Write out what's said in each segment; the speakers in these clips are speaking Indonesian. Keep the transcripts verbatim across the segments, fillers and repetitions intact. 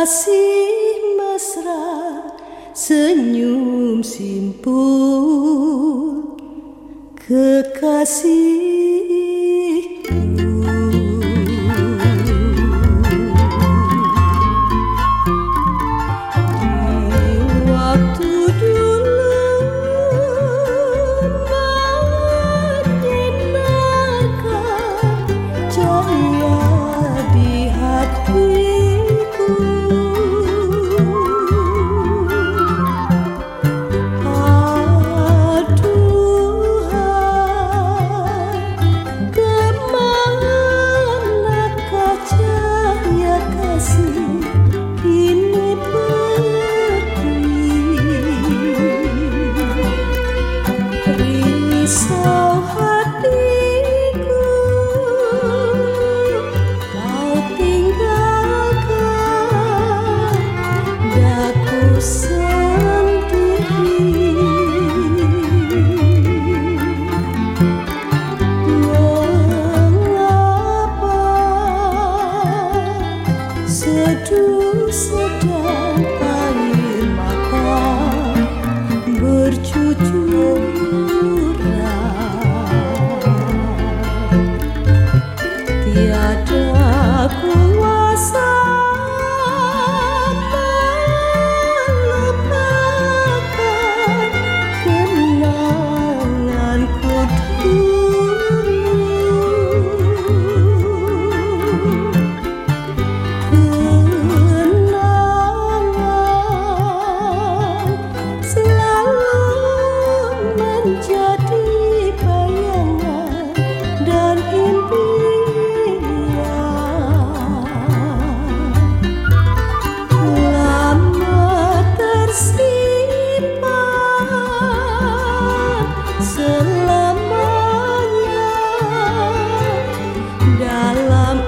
Kekasih mesra, senyum simpul, kekasihku. Di waktu dulu menyinarkan cahaya di hatiku. Aduhai, kemanakah cahaya kasih ini pergi? Risau hatiku, kau tinggalkan daku sendiri. Mengapa seduh sedang air mata bercucuran? Tiada kuasa melupakan kenanganku dulu. Kenangan selalu menjadi bayangan dan impian. Lama tersimpan selamanya dalam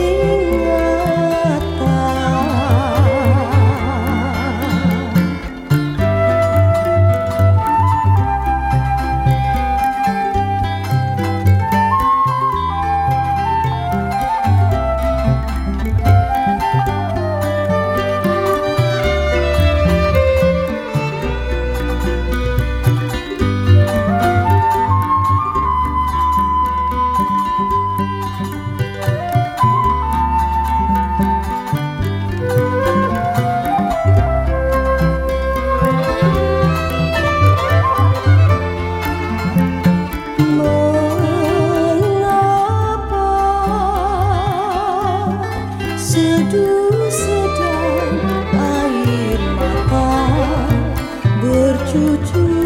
seduh sedang air mata bercucur.